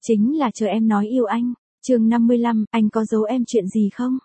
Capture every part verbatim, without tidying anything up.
Chính là chờ em nói yêu anh. Chương năm mươi lăm, anh có giấu em chuyện gì không?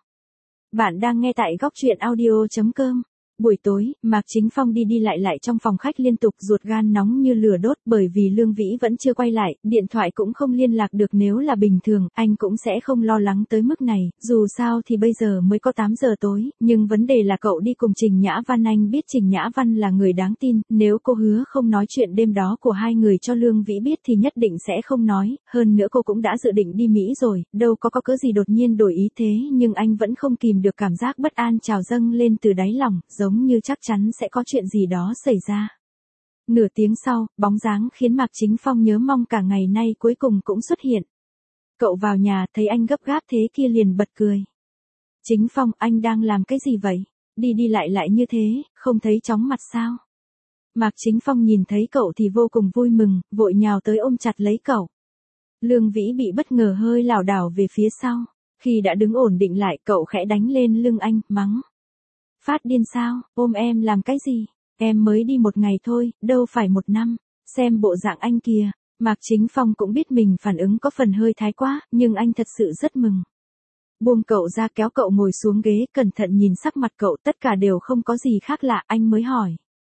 Bạn đang nghe tại góc truyện audio chấm com. Buổi tối, Mạc Chính Phong đi đi lại lại trong phòng khách liên tục, ruột gan nóng như lửa đốt, bởi vì Lương Vĩ vẫn chưa quay lại, điện thoại cũng không liên lạc được. Nếu là bình thường, anh cũng sẽ không lo lắng tới mức này, dù sao thì bây giờ mới có tám giờ tối, nhưng vấn đề là cậu đi cùng Trình Nhã Văn. Anh biết Trình Nhã Văn là người đáng tin, nếu cô hứa không nói chuyện đêm đó của hai người cho Lương Vĩ biết thì nhất định sẽ không nói, hơn nữa cô cũng đã dự định đi Mỹ rồi, đâu có có cớ gì đột nhiên đổi ý thế. Nhưng anh vẫn không kìm được cảm giác bất an trào dâng lên từ đáy lòng, giống như chắc chắn sẽ có chuyện gì đó xảy ra. Nửa tiếng sau, bóng dáng khiến Mạc Chính Phong nhớ mong cả ngày nay cuối cùng cũng xuất hiện. Cậu vào nhà, thấy anh gấp gáp thế kia liền bật cười. Chính Phong, anh đang làm cái gì vậy? Đi đi lại lại như thế, không thấy chóng mặt sao? Mạc Chính Phong nhìn thấy cậu thì vô cùng vui mừng, vội nhào tới ôm chặt lấy cậu. Lương Vĩ bị bất ngờ hơi lảo đảo về phía sau. Khi đã đứng ổn định lại, cậu khẽ đánh lên lưng anh, mắng. Phát điên sao, ôm em làm cái gì? Em mới đi một ngày thôi, đâu phải một năm. Xem bộ dạng anh kìa. Mạc Chính Phong cũng biết mình phản ứng có phần hơi thái quá, nhưng anh thật sự rất mừng. Buông cậu ra, kéo cậu ngồi xuống ghế, cẩn thận nhìn sắc mặt cậu, tất cả đều không có gì khác lạ. Anh mới hỏi.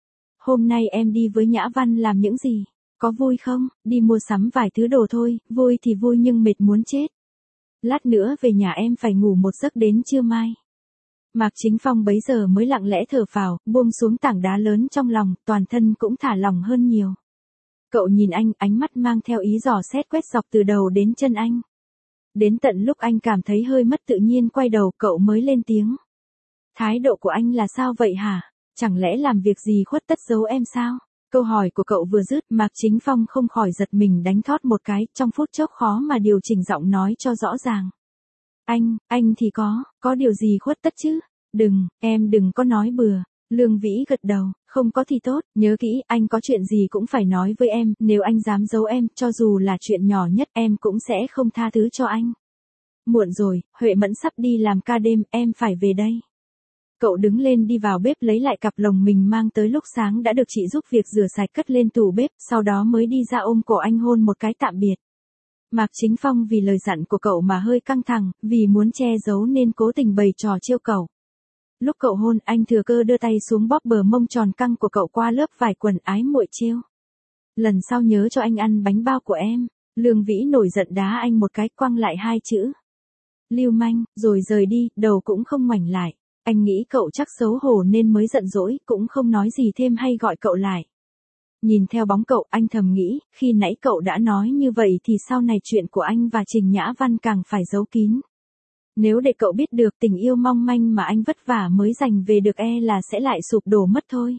Hôm nay em đi với Nhã Văn làm những gì? Có vui không? Đi mua sắm vài thứ đồ thôi, vui thì vui nhưng mệt muốn chết. Lát nữa về nhà em phải ngủ một giấc đến trưa mai. Mạc Chính Phong bấy giờ mới lặng lẽ thở phào, buông xuống tảng đá lớn trong lòng, toàn thân cũng thả lỏng hơn nhiều. Cậu nhìn anh, ánh mắt mang theo ý dò xét quét dọc từ đầu đến chân anh. Đến tận lúc anh cảm thấy hơi mất tự nhiên quay đầu, cậu mới lên tiếng. Thái độ của anh là sao vậy hả? Chẳng lẽ làm việc gì khuất tất giấu em sao? Câu hỏi của cậu vừa dứt, Mạc Chính Phong không khỏi giật mình đánh thót một cái, trong phút chốc khó mà điều chỉnh giọng nói cho rõ ràng. Anh, anh thì có, có điều gì khuất tất chứ? Đừng, em đừng có nói bừa. Lương Vĩ gật đầu, không có thì tốt, nhớ kỹ, anh có chuyện gì cũng phải nói với em, nếu anh dám giấu em, cho dù là chuyện nhỏ nhất em cũng sẽ không tha thứ cho anh. Muộn rồi, Huệ Mẫn sắp đi làm ca đêm, em phải về đây. Cậu đứng lên đi vào bếp lấy lại cặp lồng mình mang tới lúc sáng đã được chị giúp việc rửa sạch cất lên tủ bếp, sau đó mới đi ra ôm cổ anh hôn một cái tạm biệt. Mạc Chính Phong vì lời dặn của cậu mà hơi căng thẳng, vì muốn che giấu nên cố tình bày trò trêu cậu. Lúc cậu hôn, anh thừa cơ đưa tay xuống bóp bờ mông tròn căng của cậu qua lớp vải quần, ái muội trêu. Lần sau nhớ cho anh ăn bánh bao của em. Lương Vĩ nổi giận đá anh một cái, quăng lại hai chữ. Lưu manh, rồi rời đi, đầu cũng không ngoảnh lại. Anh nghĩ cậu chắc xấu hổ nên mới giận dỗi, cũng không nói gì thêm hay gọi cậu lại. Nhìn theo bóng cậu, anh thầm nghĩ, khi nãy cậu đã nói như vậy thì sau này chuyện của anh và Trình Nhã Văn càng phải giấu kín. Nếu để cậu biết được tình yêu mong manh mà anh vất vả mới giành về được e là sẽ lại sụp đổ mất thôi.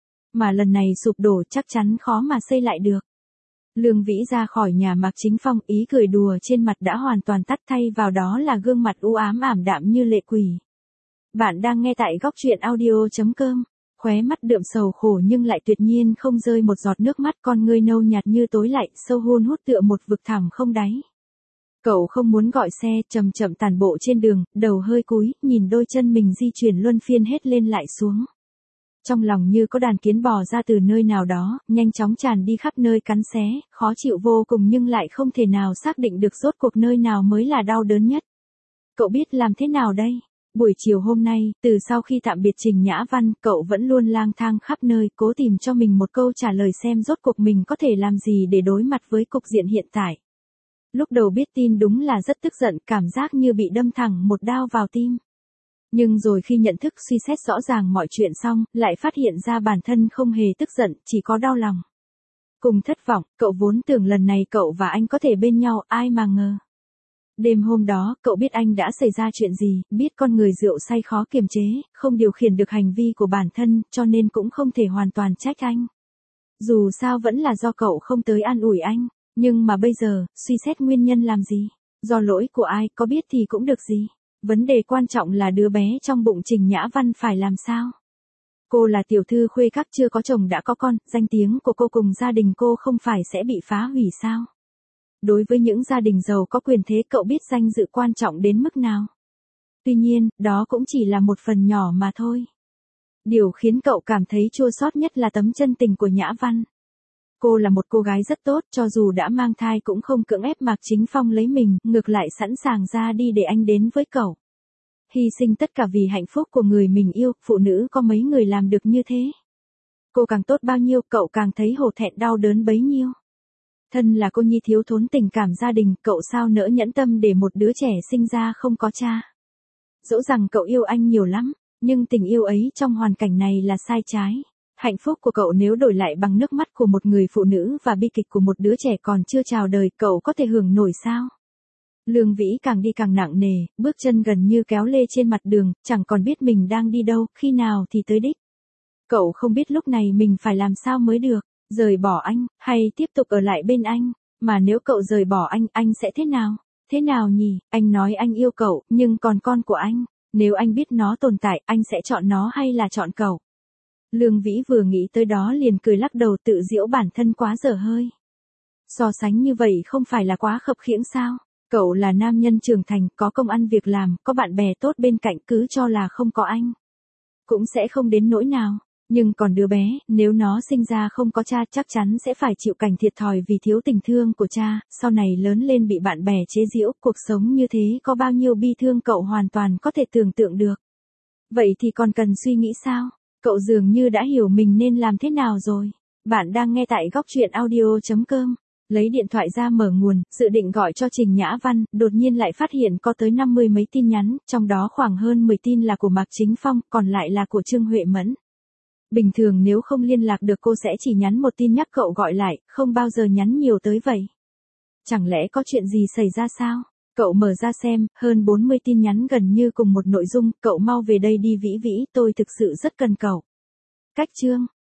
Mà lần này sụp đổ chắc chắn khó mà xây lại được. Lương Vĩ ra khỏi nhà Mạc Chính Phong, ý cười đùa trên mặt đã hoàn toàn tắt, thay vào đó là gương mặt u ám ảm đạm như lệ quỷ. Bạn đang nghe tại góc truyện audio chấm com. Khóe mắt đượm sầu khổ nhưng lại tuyệt nhiên không rơi một giọt nước mắt, con ngươi nâu nhạt như tối lại, sâu hun hút tựa một vực thẳm không đáy. Cậu không muốn gọi xe, chậm chậm tản bộ trên đường, đầu hơi cúi, nhìn đôi chân mình di chuyển luân phiên hết lên lại xuống. Trong lòng như có đàn kiến bò ra từ nơi nào đó, nhanh chóng tràn đi khắp nơi cắn xé, khó chịu vô cùng nhưng lại không thể nào xác định được rốt cuộc nơi nào mới là đau đớn nhất. Cậu biết làm thế nào đây? Buổi chiều hôm nay, từ sau khi tạm biệt Trình Nhã Văn, cậu vẫn luôn lang thang khắp nơi, cố tìm cho mình một câu trả lời xem rốt cuộc mình có thể làm gì để đối mặt với cục diện hiện tại. Lúc đầu biết tin đúng là rất tức giận, cảm giác như bị đâm thẳng một đao vào tim. Nhưng rồi khi nhận thức suy xét rõ ràng mọi chuyện xong, lại phát hiện ra bản thân không hề tức giận, chỉ có đau lòng. Cùng thất vọng, cậu vốn tưởng lần này cậu và anh có thể bên nhau, ai mà ngờ. Đêm hôm đó, cậu biết anh đã xảy ra chuyện gì, biết con người rượu say khó kiềm chế, không điều khiển được hành vi của bản thân, cho nên cũng không thể hoàn toàn trách anh. Dù sao vẫn là do cậu không tới an ủi anh, nhưng mà bây giờ, suy xét nguyên nhân làm gì? Do lỗi của ai, có biết thì cũng được gì? Vấn đề quan trọng là đứa bé trong bụng Trình Nhã Văn phải làm sao? Cô là tiểu thư khuê các chưa có chồng đã có con, danh tiếng của cô cùng gia đình cô không phải sẽ bị phá hủy sao? Đối với những gia đình giàu có quyền thế, cậu biết danh dự quan trọng đến mức nào. Tuy nhiên, đó cũng chỉ là một phần nhỏ mà thôi. Điều khiến cậu cảm thấy chua xót nhất là tấm chân tình của Nhã Văn. Cô là một cô gái rất tốt, cho dù đã mang thai cũng không cưỡng ép Mạc Chính Phong lấy mình, ngược lại sẵn sàng ra đi để anh đến với cậu. Hy sinh tất cả vì hạnh phúc của người mình yêu, phụ nữ có mấy người làm được như thế. Cô càng tốt bao nhiêu, cậu càng thấy hổ thẹn đau đớn bấy nhiêu. Thân là cô nhi thiếu thốn tình cảm gia đình, cậu sao nỡ nhẫn tâm để một đứa trẻ sinh ra không có cha. Dẫu rằng cậu yêu anh nhiều lắm, nhưng tình yêu ấy trong hoàn cảnh này là sai trái. Hạnh phúc của cậu nếu đổi lại bằng nước mắt của một người phụ nữ và bi kịch của một đứa trẻ còn chưa chào đời, cậu có thể hưởng nổi sao? Lương Vĩ càng đi càng nặng nề, bước chân gần như kéo lê trên mặt đường, chẳng còn biết mình đang đi đâu, khi nào thì tới đích. Cậu không biết lúc này mình phải làm sao mới được, rời bỏ anh, hay tiếp tục ở lại bên anh, mà nếu cậu rời bỏ anh, anh sẽ thế nào? Thế nào nhỉ? Anh nói anh yêu cậu, nhưng còn con của anh, nếu anh biết nó tồn tại, anh sẽ chọn nó hay là chọn cậu? Lương Vĩ vừa nghĩ tới đó liền cười lắc đầu tự giễu bản thân quá dở hơi. So sánh như vậy không phải là quá khập khiễng sao? Cậu là nam nhân trưởng thành, có công ăn việc làm, có bạn bè tốt bên cạnh, cứ cho là không có anh. Cũng sẽ không đến nỗi nào. Nhưng còn đứa bé, nếu nó sinh ra không có cha chắc chắn sẽ phải chịu cảnh thiệt thòi vì thiếu tình thương của cha, sau này lớn lên bị bạn bè chế giễu, cuộc sống như thế có bao nhiêu bi thương cậu hoàn toàn có thể tưởng tượng được. Vậy thì còn cần suy nghĩ sao? Cậu dường như đã hiểu mình nên làm thế nào rồi. Bạn đang nghe tại góc truyện audio chấm com. Lấy điện thoại ra mở nguồn, dự định gọi cho Trình Nhã Văn, đột nhiên lại phát hiện có tới năm mươi mấy tin nhắn, trong đó khoảng hơn mười tin là của Mạc Chính Phong, còn lại là của Trương Huệ Mẫn. Bình thường nếu không liên lạc được cô sẽ chỉ nhắn một tin nhắc cậu gọi lại, không bao giờ nhắn nhiều tới vậy. Chẳng lẽ có chuyện gì xảy ra sao? Cậu mở ra xem, hơn bốn mươi tin nhắn gần như cùng một nội dung, cậu mau về đây đi Vĩ Vĩ, tôi thực sự rất cần cậu. Cách chương